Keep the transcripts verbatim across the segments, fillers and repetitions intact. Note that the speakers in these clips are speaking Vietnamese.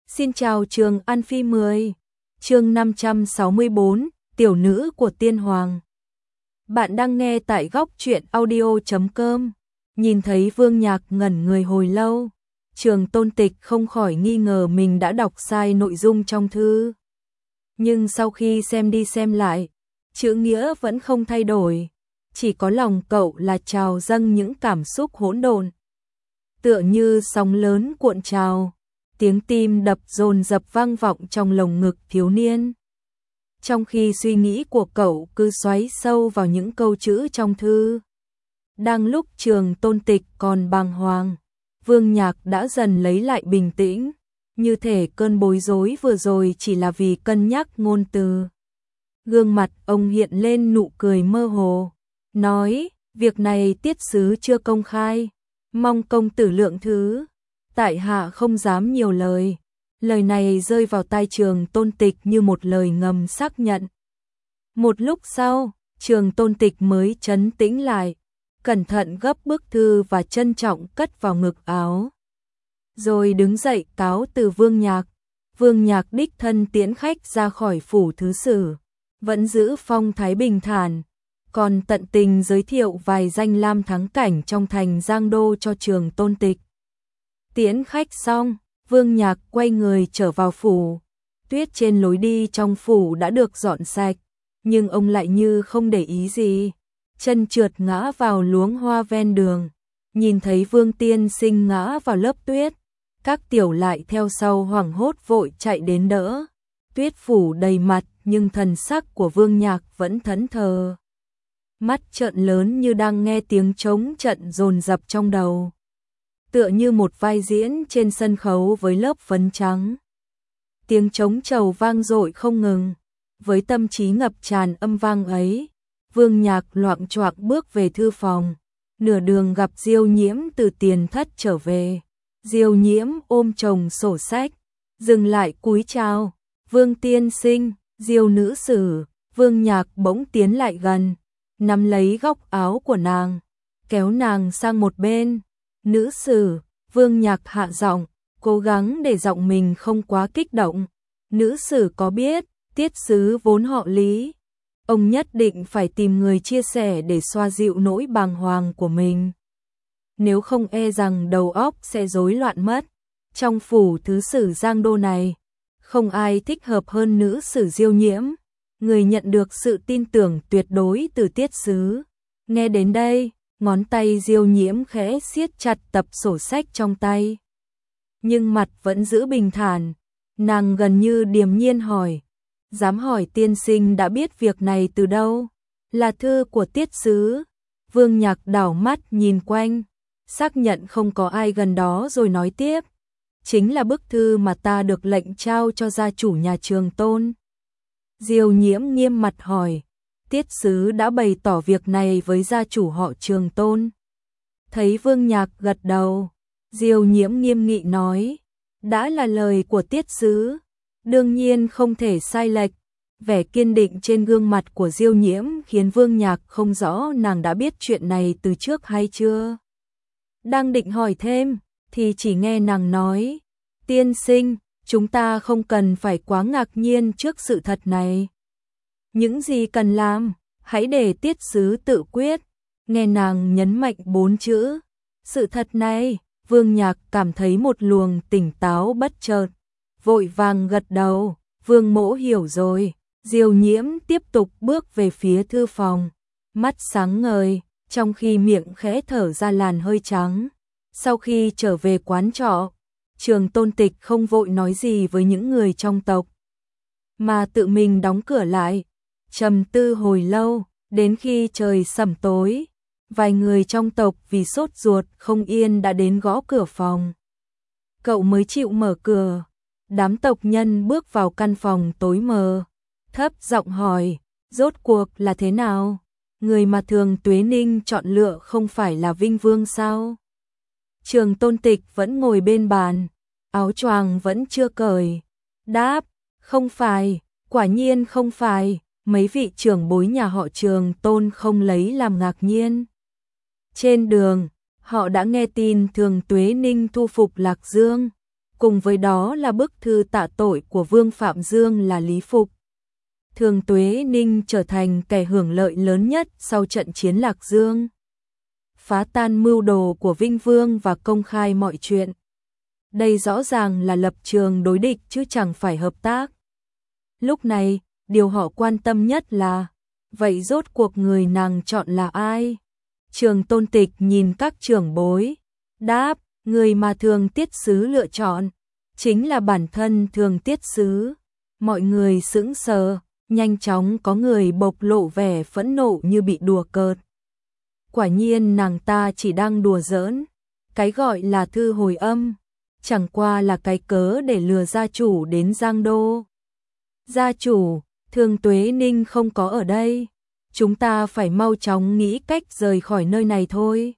Xin chào Trường An Phi mười, chương năm trăm sáu mươi tư, tiểu nữ của tiên hoàng. Bạn đang nghe tại góc truyện audio chấm com. Nhìn thấy Vương Nhạc ngẩn người hồi lâu, Trường Tôn Tịch không khỏi nghi ngờ mình đã đọc sai nội dung trong thư. Nhưng sau khi xem đi xem lại, chữ nghĩa vẫn không thay đổi, chỉ có lòng cậu là trào dâng những cảm xúc hỗn độn. Tựa như sóng lớn cuộn trào, tiếng tim đập dồn dập vang vọng trong lồng ngực thiếu niên. Trong khi suy nghĩ của cậu cứ xoáy sâu vào những câu chữ trong thư. Đang lúc Trường Tôn Tịch còn bàng hoàng, Vương Nhạc đã dần lấy lại bình tĩnh, như thể cơn bối rối vừa rồi chỉ là vì cân nhắc ngôn từ. Gương mặt ông hiện lên nụ cười mơ hồ, nói, việc này tiết sứ chưa công khai, mong công tử lượng thứ. Tại hạ không dám nhiều lời. Lời này rơi vào tai Trường Tôn Tịch như một lời ngầm xác nhận. Một lúc sau, Trường Tôn Tịch mới trấn tĩnh lại, cẩn thận gấp bức thư và trân trọng cất vào ngực áo. Rồi đứng dậy cáo từ Vương Nhạc. Vương Nhạc đích thân tiễn khách ra khỏi phủ thứ sử, vẫn giữ phong thái bình thản, còn tận tình giới thiệu vài danh lam thắng cảnh trong thành Giang Đô cho Trường Tôn Tịch. Tiễn khách xong, Vương Nhạc quay người trở vào phủ. Tuyết trên lối đi trong phủ đã được dọn sạch, nhưng ông lại như không để ý gì, chân trượt ngã vào luống hoa ven đường. Nhìn thấy Vương Tiên Sinh ngã vào lớp tuyết, các tiểu lại theo sau hoảng hốt vội chạy đến đỡ. Tuyết phủ đầy mặt nhưng thần sắc của Vương Nhạc vẫn thẫn thờ. Mắt trợn lớn như đang nghe tiếng trống trận dồn dập trong đầu. Tựa như một vai diễn trên sân khấu với lớp phấn trắng. Tiếng trống trầu vang dội không ngừng. Với tâm trí ngập tràn âm vang ấy, Vương Nhạc loạng choạng bước về thư phòng. Nửa đường gặp Diêu Nhiễm từ tiền thất trở về. Diêu Nhiễm ôm chồng sổ sách, dừng lại cúi chào. Vương tiên sinh, Diêu nữ sử. Vương Nhạc bỗng tiến lại gần, nắm lấy góc áo của nàng, kéo nàng sang một bên. Nữ sử, Vương Nhạc hạ giọng, cố gắng để giọng mình không quá kích động. Nữ sử có biết, tiết sứ vốn họ Lý. Ông nhất định phải tìm người chia sẻ để xoa dịu nỗi bàng hoàng của mình. Nếu không e rằng đầu óc sẽ rối loạn mất. Trong phủ thứ sử Giang Đô này, không ai thích hợp hơn nữ sử Diêu Nhiễm. Người nhận được sự tin tưởng tuyệt đối từ tiết sứ. Nghe đến đây, ngón tay Diêu Nhiễm khẽ siết chặt tập sổ sách trong tay. Nhưng mặt vẫn giữ bình thản, nàng gần như điềm nhiên hỏi. Dám hỏi tiên sinh đã biết việc này từ đâu? Là thư của tiết sứ. Vương Nhạc đảo mắt nhìn quanh, xác nhận không có ai gần đó rồi nói tiếp. Chính là bức thư mà ta được lệnh trao cho gia chủ nhà Trường Tôn. Diêu Nhiễm nghiêm mặt hỏi. Tiết sứ đã bày tỏ việc này với gia chủ họ Trường Tôn. Thấy Vương Nhạc gật đầu, Diêu Nhiễm nghiêm nghị nói, đã là lời của tiết sứ, đương nhiên không thể sai lệch. Vẻ kiên định trên gương mặt của Diêu Nhiễm khiến Vương Nhạc không rõ nàng đã biết chuyện này từ trước hay chưa. Đang định hỏi thêm, thì chỉ nghe nàng nói, tiên sinh, chúng ta không cần phải quá ngạc nhiên trước sự thật này. Những gì cần làm, hãy để tiết sứ tự quyết. Nghe nàng nhấn mạnh bốn chữ, sự thật này, Vương Nhạc cảm thấy một luồng tỉnh táo bất chợt, vội vàng gật đầu. Vương mỗ hiểu rồi. Diêu Nhiễm tiếp tục bước về phía thư phòng, mắt sáng ngời, trong khi miệng khẽ thở ra làn hơi trắng. Sau khi trở về quán trọ, Trường Tôn Tịch không vội nói gì với những người trong tộc, mà tự mình đóng cửa lại, trầm tư hồi lâu. Đến khi trời sẩm tối, vài người trong tộc vì sốt ruột không yên đã đến gõ cửa phòng. Cậu mới chịu mở cửa. Đám tộc nhân bước vào căn phòng tối mờ, thấp giọng hỏi, rốt cuộc là thế nào? Người mà Thường Tuế Ninh chọn lựa không phải là Vinh Vương sao? Trường Tôn Tịch vẫn ngồi bên bàn, áo choàng vẫn chưa cởi. Đáp, không phải, quả nhiên không phải. Mấy vị trưởng bối nhà họ Trường Tôn không lấy làm ngạc nhiên. Trên đường, họ đã nghe tin Thường Tuế Ninh thu phục Lạc Dương, cùng với đó là bức thư tạ tội của Vương Phạm Dương là Lý Phục. Thường Tuế Ninh trở thành kẻ hưởng lợi lớn nhất sau trận chiến Lạc Dương, phá tan mưu đồ của Vinh Vương và công khai mọi chuyện. Đây rõ ràng là lập trường đối địch chứ chẳng phải hợp tác. Lúc này, điều họ quan tâm nhất là, vậy rốt cuộc người nàng chọn là ai? Trường Tôn Tịch nhìn các trưởng bối, đáp, người mà Thường Tiết Sứ lựa chọn, chính là bản thân Thường Tiết Sứ. Mọi người sững sờ, nhanh chóng có người bộc lộ vẻ phẫn nộ như bị đùa cợt. Quả nhiên nàng ta chỉ đang đùa giỡn, cái gọi là thư hồi âm, chẳng qua là cái cớ để lừa gia chủ đến Giang Đô. Gia chủ, Thường Tuế Ninh không có ở đây, chúng ta phải mau chóng nghĩ cách rời khỏi nơi này thôi.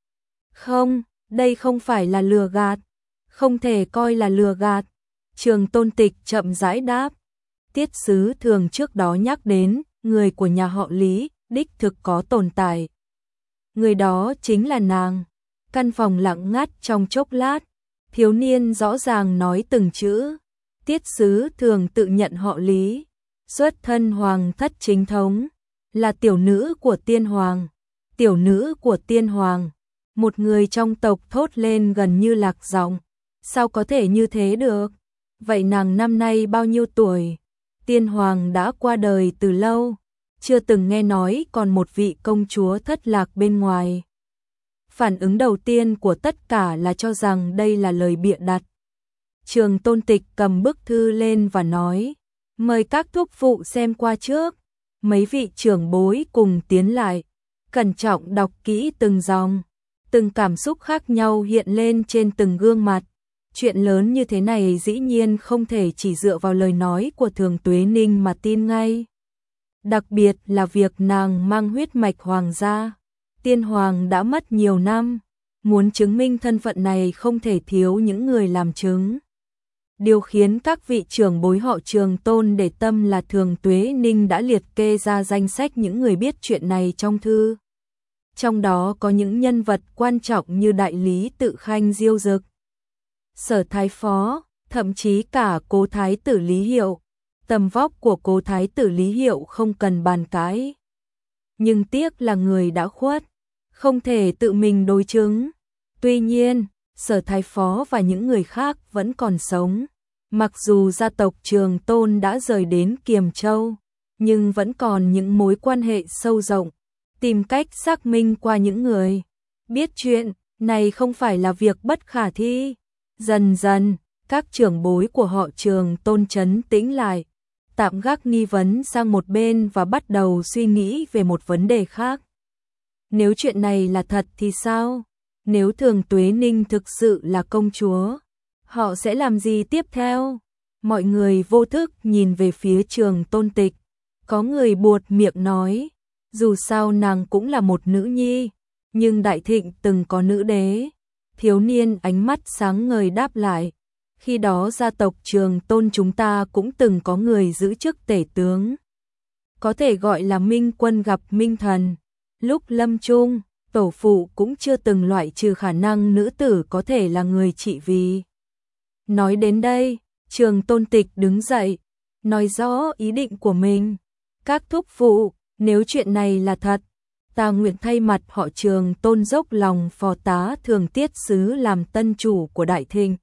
Không, đây không phải là lừa gạt, không thể coi là lừa gạt. Trường Tôn Tịch chậm rãi đáp, Tiết Sứ Thường trước đó nhắc đến, người của nhà họ Lý, đích thực có tồn tại. Người đó chính là nàng. Căn phòng lặng ngắt trong chốc lát, thiếu niên rõ ràng nói từng chữ. Tiết Sứ Thường tự nhận họ Lý, xuất thân hoàng thất chính thống, là tiểu nữ của tiên hoàng. Tiểu nữ của tiên hoàng, một người trong tộc thốt lên gần như lạc giọng. Sao có thể như thế được? Vậy nàng năm nay bao nhiêu tuổi? Tiên hoàng đã qua đời từ lâu, chưa từng nghe nói còn một vị công chúa thất lạc bên ngoài. Phản ứng đầu tiên của tất cả là cho rằng đây là lời bịa đặt. Trường Tôn Tịch cầm bức thư lên và nói, mời các thúc phụ xem qua trước. Mấy vị trưởng bối cùng tiến lại, cẩn trọng đọc kỹ từng dòng. Từng cảm xúc khác nhau hiện lên trên từng gương mặt. Chuyện lớn như thế này dĩ nhiên không thể chỉ dựa vào lời nói của Thường Tuế Ninh mà tin ngay. Đặc biệt là việc nàng mang huyết mạch hoàng gia. Tiên hoàng đã mất nhiều năm, muốn chứng minh thân phận này không thể thiếu những người làm chứng. Điều khiến các vị trưởng bối họ Trường Tôn để tâm là Thường Tuế Ninh đã liệt kê ra danh sách những người biết chuyện này trong thư. Trong đó có những nhân vật quan trọng như đại lý Tự Khanh Diêu Dực, Sở Thái Phó, thậm chí cả Cố Thái tử Lý Hiệu. Tầm vóc của Cố Thái tử Lý Hiệu không cần bàn cãi. Nhưng tiếc là người đã khuất, không thể tự mình đối chứng. Tuy nhiên, Sở Thái Phó và những người khác vẫn còn sống. Mặc dù gia tộc Trường Tôn đã rời đến Kiềm Châu, nhưng vẫn còn những mối quan hệ sâu rộng. Tìm cách xác minh qua những người biết chuyện này không phải là việc bất khả thi. Dần dần, các trưởng bối của họ Trường Tôn trấn tĩnh lại, tạm gác nghi vấn sang một bên và bắt đầu suy nghĩ về một vấn đề khác. Nếu chuyện này là thật thì sao? Nếu Thường Tuế Ninh thực sự là công chúa, họ sẽ làm gì tiếp theo? Mọi người vô thức nhìn về phía Trường Tôn Tịch. Có người buột miệng nói, dù sao nàng cũng là một nữ nhi, nhưng Đại Thịnh từng có nữ đế. Thiếu niên ánh mắt sáng ngời đáp lại, khi đó gia tộc Trường Tôn chúng ta cũng từng có người giữ chức tể tướng. Có thể gọi là minh quân gặp minh thần. Lúc lâm chung, tổ phụ cũng chưa từng loại trừ khả năng nữ tử có thể là người trị vì. Nói đến đây, Trường Tôn Tịch đứng dậy, nói rõ ý định của mình. Các thúc phụ, nếu chuyện này là thật, ta nguyện thay mặt họ Trường Tôn dốc lòng phò tá Thường Tiết Sứ làm tân chủ của Đại Thịnh.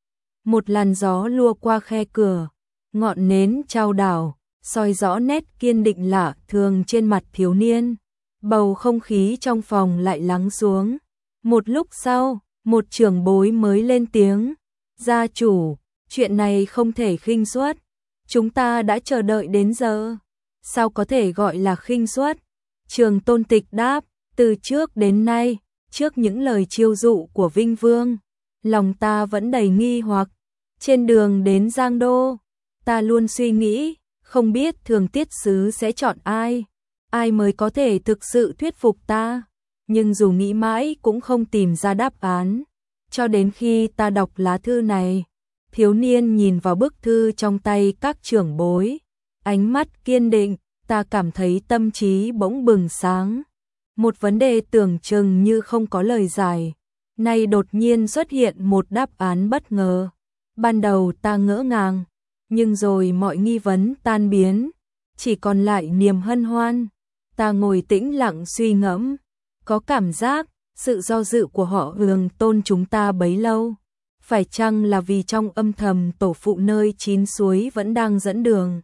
Một làn gió lua qua khe cửa, ngọn nến trao đảo, soi rõ nét kiên định lạ thường trên mặt thiếu niên. Bầu không khí trong phòng lại lắng xuống. Một lúc sau, một trưởng bối mới lên tiếng. Gia chủ, chuyện này không thể khinh suất. Chúng ta đã chờ đợi đến giờ. Sao có thể gọi là khinh suất? Trường Tôn Tịch đáp, từ trước đến nay, trước những lời chiêu dụ của Vinh Vương, lòng ta vẫn đầy nghi hoặc. Trên đường đến Giang Đô, ta luôn suy nghĩ, không biết Thường Tiết Sứ sẽ chọn ai, ai mới có thể thực sự thuyết phục ta. Nhưng dù nghĩ mãi cũng không tìm ra đáp án. Cho đến khi ta đọc lá thư này, thiếu niên nhìn vào bức thư trong tay các trưởng bối, ánh mắt kiên định, ta cảm thấy tâm trí bỗng bừng sáng. Một vấn đề tưởng chừng như không có lời giải, nay đột nhiên xuất hiện một đáp án bất ngờ. Ban đầu ta ngỡ ngàng, nhưng rồi mọi nghi vấn tan biến, chỉ còn lại niềm hân hoan. Ta ngồi tĩnh lặng suy ngẫm, có cảm giác sự do dự của họ Hường Tôn chúng ta bấy lâu, phải chăng là vì trong âm thầm tổ phụ nơi chín suối vẫn đang dẫn đường.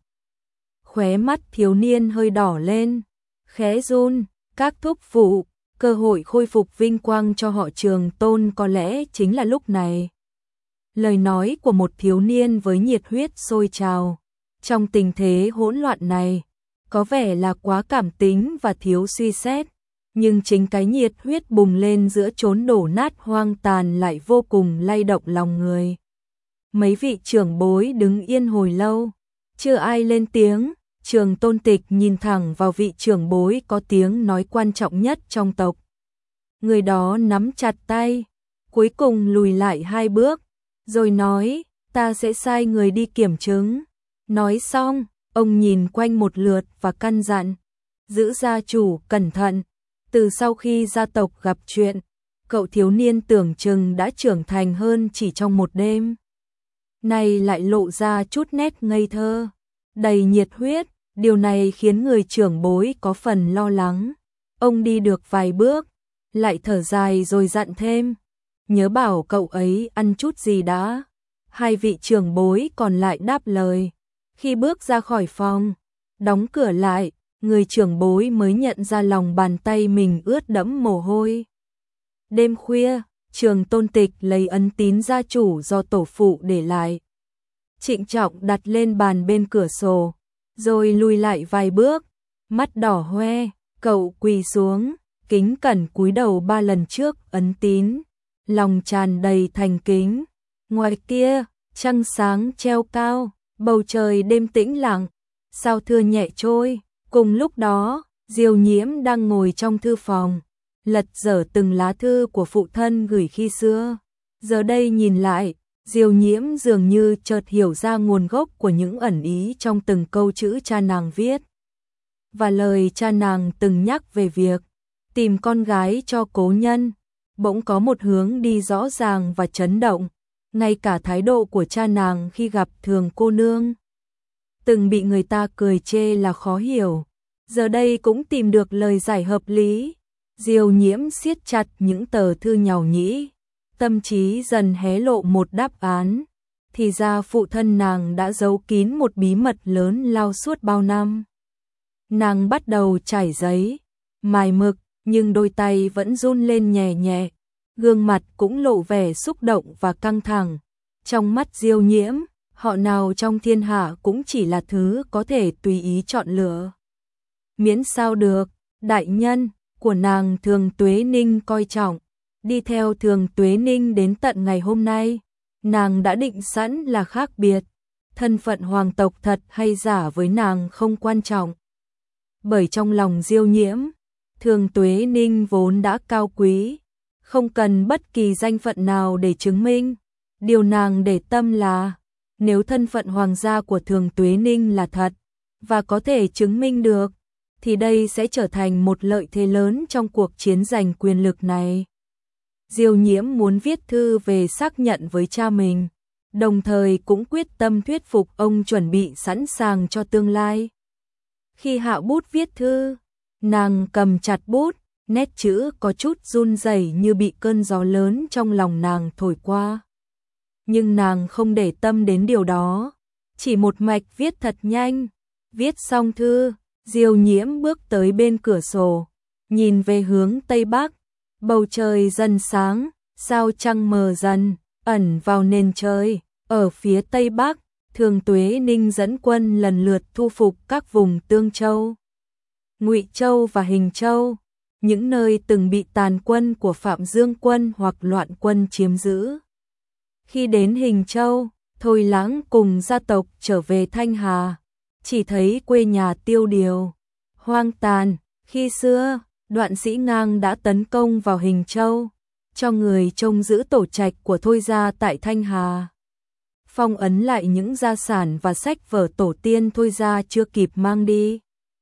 Khóe mắt thiếu niên hơi đỏ lên, khẽ run, các thúc phụ, cơ hội khôi phục vinh quang cho họ Trường Tôn có lẽ chính là lúc này. Lời nói của một thiếu niên với nhiệt huyết sôi trào, trong tình thế hỗn loạn này, có vẻ là quá cảm tính và thiếu suy xét, nhưng chính cái nhiệt huyết bùng lên giữa chốn đổ nát hoang tàn lại vô cùng lay động lòng người. Mấy vị trưởng bối đứng yên hồi lâu, chưa ai lên tiếng. Trường Tôn Tịch nhìn thẳng vào vị trưởng bối có tiếng nói quan trọng nhất trong tộc. Người đó nắm chặt tay, cuối cùng lùi lại hai bước, rồi nói, ta sẽ sai người đi kiểm chứng. Nói xong, ông nhìn quanh một lượt và căn dặn, giữ gia chủ cẩn thận. Từ sau khi gia tộc gặp chuyện, cậu thiếu niên tưởng chừng đã trưởng thành hơn chỉ trong một đêm. Này lại lộ ra chút nét ngây thơ, đầy nhiệt huyết, điều này khiến người trưởng bối có phần lo lắng. Ông đi được vài bước, lại thở dài rồi dặn thêm, nhớ bảo cậu ấy ăn chút gì đã. Hai vị trưởng bối còn lại đáp lời. Khi bước ra khỏi phòng, đóng cửa lại, người trưởng bối mới nhận ra lòng bàn tay mình ướt đẫm mồ hôi. Đêm khuya, Trường Tôn Tịch lấy ấn tín gia chủ do tổ phụ để lại, trịnh trọng đặt lên bàn bên cửa sổ, rồi lùi lại vài bước, mắt đỏ hoe, cậu quỳ xuống, kính cẩn cúi đầu ba lần trước ấn tín, lòng tràn đầy thành kính. Ngoài kia, trăng sáng treo cao, bầu trời đêm tĩnh lặng, sao thưa nhẹ trôi. Cùng lúc đó, Diêu Nhiễm đang ngồi trong thư phòng, lật dở từng lá thư của phụ thân gửi khi xưa. Giờ đây nhìn lại, Diêu Nhiễm dường như chợt hiểu ra nguồn gốc của những ẩn ý trong từng câu chữ cha nàng viết. Và lời cha nàng từng nhắc về việc tìm con gái cho cố nhân, bỗng có một hướng đi rõ ràng và chấn động. Ngay cả thái độ của cha nàng khi gặp Thường cô nương, từng bị người ta cười chê là khó hiểu, giờ đây cũng tìm được lời giải hợp lý. Diêu Nhiễm siết chặt những tờ thư nhàu nhĩ, tâm trí dần hé lộ một đáp án. Thì ra phụ thân nàng đã giấu kín một bí mật lớn lao suốt bao năm. Nàng bắt đầu trải giấy, mài mực, nhưng đôi tay vẫn run lên nhẹ nhẹ, gương mặt cũng lộ vẻ xúc động và căng thẳng. Trong mắt Diêu Nhiễm, họ nào trong thiên hạ cũng chỉ là thứ có thể tùy ý chọn lựa. Miễn sao được, đại nhân của nàng Thường Tuế Ninh coi trọng, đi theo Thường Tuế Ninh đến tận ngày hôm nay, nàng đã định sẵn là khác biệt, thân phận hoàng tộc thật hay giả với nàng không quan trọng. Bởi trong lòng Diêu Nhiễm, Thường Tuế Ninh vốn đã cao quý, không cần bất kỳ danh phận nào để chứng minh. Điều nàng để tâm là, nếu thân phận hoàng gia của Thường Tuế Ninh là thật, và có thể chứng minh được, thì đây sẽ trở thành một lợi thế lớn trong cuộc chiến giành quyền lực này. Diêu Nhiễm muốn viết thư về xác nhận với cha mình, đồng thời cũng quyết tâm thuyết phục ông chuẩn bị sẵn sàng cho tương lai. Khi hạ bút viết thư, nàng cầm chặt bút, nét chữ có chút run rẩy như bị cơn gió lớn trong lòng nàng thổi qua. Nhưng nàng không để tâm đến điều đó, chỉ một mạch viết thật nhanh. Viết xong thư, Diêu Nhiễm bước tới bên cửa sổ, nhìn về hướng Tây Bắc, bầu trời dần sáng, sao trăng mờ dần, ẩn vào nền trời. Ở phía Tây Bắc, Thường Tuế Ninh dẫn quân lần lượt thu phục các vùng Tương Châu, Ngụy Châu và Hình Châu, những nơi từng bị tàn quân của Phạm Dương quân hoặc loạn quân chiếm giữ. Khi đến Hình Châu, Thôi Lãng cùng gia tộc trở về Thanh Hà, chỉ thấy quê nhà tiêu điều, hoang tàn. Khi xưa, Đoạn Sĩ Ngang đã tấn công vào Hình Châu, cho người trông giữ tổ trạch của Thôi gia tại Thanh Hà, phong ấn lại những gia sản và sách vở tổ tiên Thôi gia chưa kịp mang đi.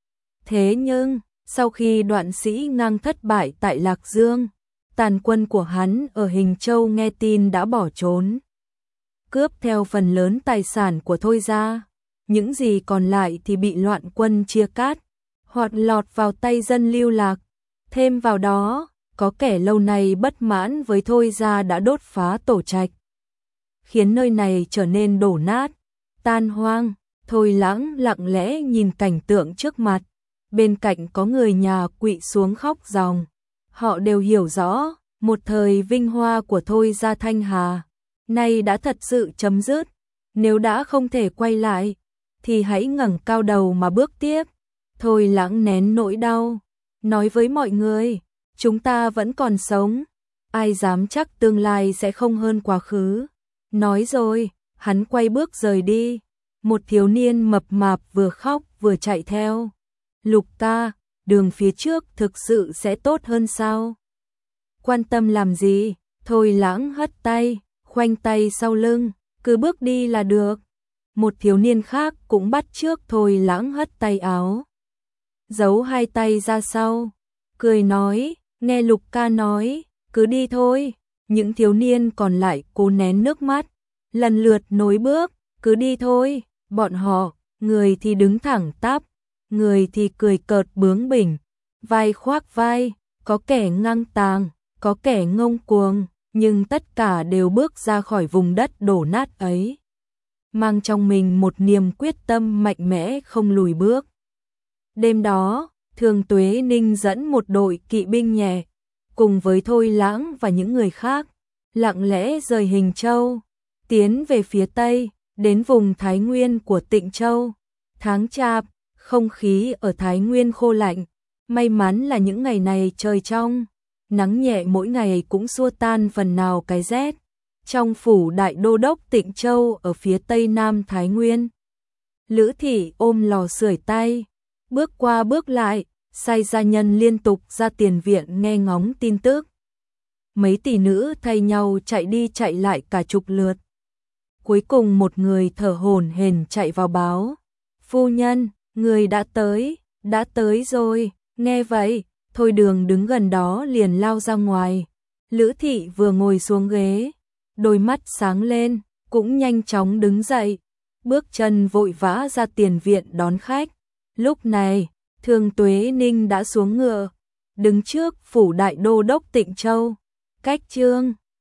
Thế nhưng, sau khi Đoạn Sĩ Ngang thất bại tại Lạc Dương, tàn quân của hắn ở Hình Châu nghe tin đã bỏ trốn. cướp theo phần lớn tài sản của Thôi gia. Những gì còn lại thì bị loạn quân chia cắt, hoặc lọt vào tay dân lưu lạc. Thêm vào đó, có kẻ lâu nay bất mãn với Thôi gia đã đốt phá tổ trạch, khiến nơi này trở nên đổ nát, tan hoang. Thôi Lãng lặng lẽ nhìn cảnh tượng trước mặt, bên cạnh có người nhà quỵ xuống khóc ròng. Họ đều hiểu rõ, một thời vinh hoa của Thôi gia Thanh Hà, nay đã thật sự chấm dứt. Nếu đã không thể quay lại, thì hãy ngẩng cao đầu mà bước tiếp. Thôi Lãng nén nỗi đau, nói với mọi người, chúng ta vẫn còn sống, ai dám chắc tương lai sẽ không hơn quá khứ. Nói rồi, hắn quay bước rời đi. Một thiếu niên mập mạp vừa khóc vừa chạy theo. Lục ca, đường phía trước thực sự sẽ tốt hơn sao? Quan tâm làm gì? Thôi Lãng hất tay, khoanh tay sau lưng, cứ bước đi là được. Một thiếu niên khác cũng bắt chước Thôi Lãng hất tay áo, giấu hai tay ra sau, cười nói, nghe Lục ca nói, cứ đi thôi. Những thiếu niên còn lại cố nén nước mắt, lần lượt nối bước, cứ đi thôi. Bọn họ, người thì đứng thẳng tắp, người thì cười cợt bướng bỉnh, vai khoác vai, có kẻ ngang tàng, có kẻ ngông cuồng, nhưng tất cả đều bước ra khỏi vùng đất đổ nát ấy, mang trong mình một niềm quyết tâm mạnh mẽ không lùi bước. Đêm đó, Thường Tuế Ninh dẫn một đội kỵ binh nhẹ, cùng với Thôi Lãng và những người khác, lặng lẽ rời Hình Châu, tiến về phía Tây, đến vùng Thái Nguyên của Tịnh Châu. Tháng Chạp, không khí ở Thái Nguyên khô lạnh, may mắn là những ngày này trời trong, nắng nhẹ mỗi ngày cũng xua tan phần nào cái rét. Trong phủ đại đô đốc Tịnh Châu ở phía tây nam Thái Nguyên, Lữ Thị ôm lò sưởi tay, bước qua bước lại, sai gia nhân liên tục ra tiền viện nghe ngóng tin tức. Mấy tỷ nữ thay nhau chạy đi chạy lại cả chục lượt. Cuối cùng một người thở hổn hển chạy vào báo, phu nhân, người đã tới, đã tới rồi. Nghe vậy, Thôi Đường đứng gần đó liền lao ra ngoài. Lữ Thị vừa ngồi xuống ghế, đôi mắt sáng lên, cũng nhanh chóng đứng dậy, bước chân vội vã ra tiền viện đón khách. Lúc này, Thường Tuế Ninh đã xuống ngựa, đứng trước phủ đại đô đốc Tịnh Châu. Cách Trương